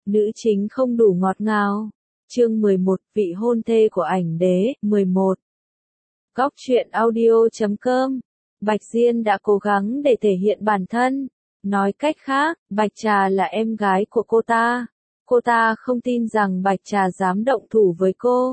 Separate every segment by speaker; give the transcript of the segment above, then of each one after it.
Speaker 1: Nữ chính không đủ ngọt ngào. Chương 11, vị hôn thê của ảnh đế, 11. Góc truyện audio.com. Bạch Diên đã cố gắng để thể hiện bản thân. Nói cách khác, Bạch Trà là em gái của cô ta. Cô ta không tin rằng Bạch Trà dám động thủ với cô.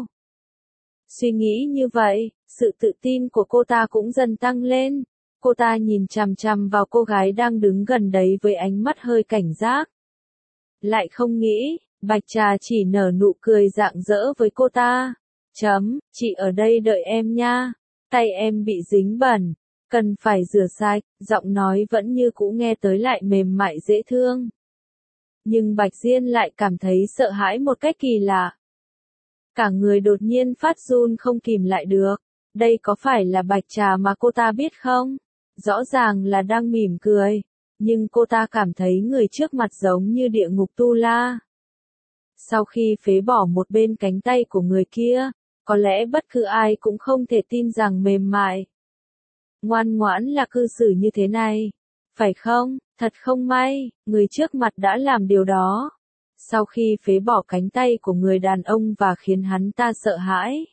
Speaker 1: Suy nghĩ như vậy, sự tự tin của cô ta cũng dần tăng lên. Cô ta nhìn chằm chằm vào cô gái đang đứng gần đấy với ánh mắt hơi cảnh giác. Lại không nghĩ, Bạch Trà chỉ nở nụ cười rạng rỡ với cô ta. Chị ở đây đợi em nha. Tay em bị dính bẩn, cần phải rửa sạch. Giọng nói vẫn như cũ nghe tới lại mềm mại dễ thương. Nhưng Bạch Diên lại cảm thấy sợ hãi một cách kỳ lạ. Cả người đột nhiên phát run không kìm lại được. Đây có phải là Bạch Trà mà cô ta biết không? Rõ ràng là đang mỉm cười. Nhưng cô ta cảm thấy người trước mặt giống như địa ngục tu la. Sau khi phế bỏ một bên cánh tay của người kia, có lẽ bất cứ ai cũng không thể tin rằng mềm mại, ngoan ngoãn là cư xử như thế này. Phải không? Thật không may, người trước mặt đã làm điều đó. Sau khi phế bỏ cánh tay của người đàn ông và khiến hắn ta sợ hãi,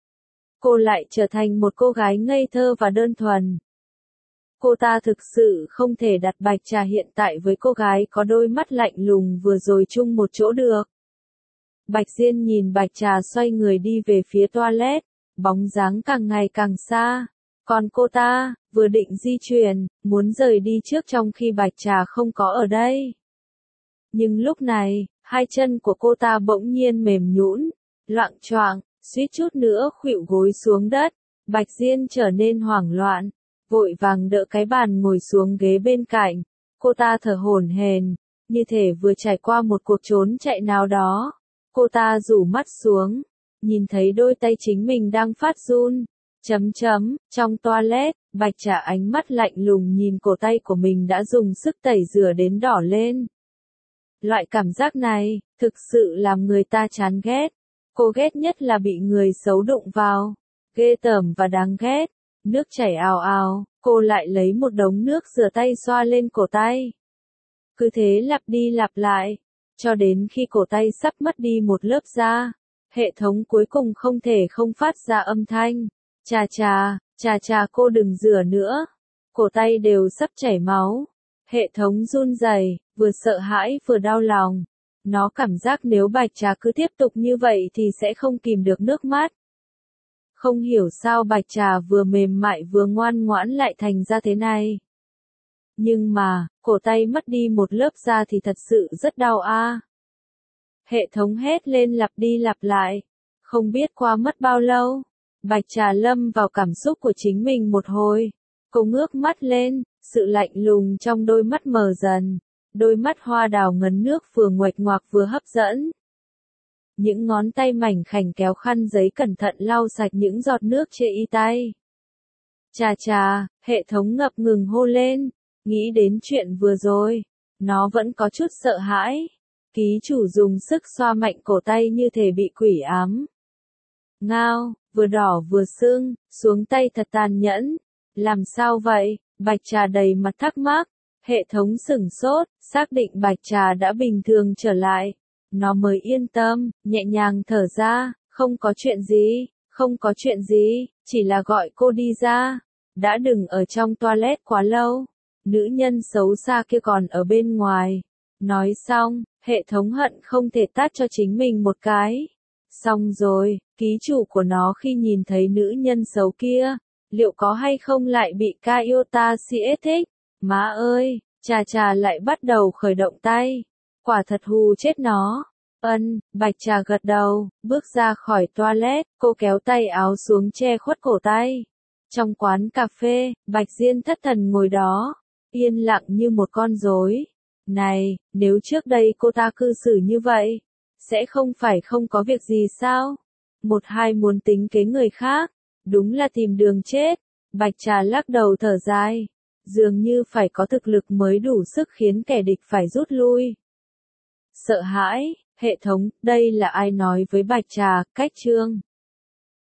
Speaker 1: cô lại trở thành một cô gái ngây thơ và đơn thuần. Cô ta thực sự không thể đặt Bạch Trà hiện tại với cô gái có đôi mắt lạnh lùng vừa rồi chung một chỗ được. Bạch Diên nhìn Bạch Trà xoay người đi về phía toilet, bóng dáng càng ngày càng xa. Còn cô ta, vừa định di chuyển, muốn rời đi trước trong khi Bạch Trà không có ở đây. Nhưng lúc này, hai chân của cô ta bỗng nhiên mềm nhũn, loạng choạng, suýt chút nữa khuỵu gối xuống đất. Bạch Diên trở nên hoảng loạn, vội vàng đỡ cái bàn ngồi xuống ghế bên cạnh. Cô ta thở hổn hển, như thể vừa trải qua một cuộc trốn chạy nào đó. Cô ta rủ mắt xuống, nhìn thấy đôi tay chính mình đang phát run. Trong toilet, Bạch Trà ánh mắt lạnh lùng nhìn cổ tay của mình đã dùng sức tẩy rửa đến đỏ lên. Loại cảm giác này, thực sự làm người ta chán ghét. Cô ghét nhất là bị người xấu đụng vào. Ghê tởm và đáng ghét. Nước chảy ào ào, cô lại lấy một đống nước rửa tay xoa lên cổ tay. Cứ thế lặp đi lặp lại, cho đến khi cổ tay sắp mất đi một lớp da. Hệ thống cuối cùng không thể không phát ra âm thanh. Chà cô đừng rửa nữa. Cổ tay đều sắp chảy máu. Hệ thống run rẩy, vừa sợ hãi vừa đau lòng. Nó cảm giác nếu Bạch Trà cứ tiếp tục như vậy thì sẽ không kìm được nước mắt. Không hiểu sao Bạch Trà vừa mềm mại vừa ngoan ngoãn lại thành ra thế này. Nhưng mà, cổ tay mất đi một lớp da thì thật sự rất đau a. Hệ thống hét lên lặp đi lặp lại. Không biết qua mất bao lâu, Bạch Trà lâm vào cảm xúc của chính mình một hồi. Cô ngước mắt lên, sự lạnh lùng trong đôi mắt mờ dần. Đôi mắt hoa đào ngấn nước vừa nguệch ngoạc vừa hấp dẫn. Những ngón tay mảnh khảnh kéo khăn giấy cẩn thận lau sạch những giọt nước trên y tay. Chà, hệ thống ngập ngừng hô lên. Nghĩ đến chuyện vừa rồi, nó vẫn có chút sợ hãi. Ký chủ dùng sức xoa mạnh cổ tay như thể bị quỷ ám. Ngao, vừa đỏ vừa sưng, xuống tay thật tàn nhẫn. Làm sao vậy? Bạch Trà đầy mặt thắc mắc. Hệ thống sửng sốt, xác định Bạch Trà đã bình thường trở lại. Nó mới yên tâm, nhẹ nhàng thở ra, không có chuyện gì, chỉ là gọi cô đi ra. Đã đừng ở trong toilet quá lâu. Nữ nhân xấu xa kia còn ở bên ngoài. Nói xong, hệ thống hận không thể tát cho chính mình một cái. Xong rồi, ký chủ của nó khi nhìn thấy nữ nhân xấu kia, liệu có hay không lại bị Kaiota CS thích? Má ơi, Chà lại bắt đầu khởi động tay. Quả thật hù chết nó. Bạch Trà gật đầu, bước ra khỏi toilet, cô kéo tay áo xuống che khuất cổ tay. Trong quán cà phê, Bạch Diên thất thần ngồi đó, yên lặng như một con rối. Này, nếu trước đây cô ta cư xử như vậy, sẽ không phải không có việc gì sao? Một hai muốn tính kế người khác, đúng là tìm đường chết. Bạch Trà lắc đầu thở dài, dường như phải có thực lực mới đủ sức khiến kẻ địch phải rút lui. Sợ hãi, hệ thống, đây là ai nói với Bạch Trà, cách chương.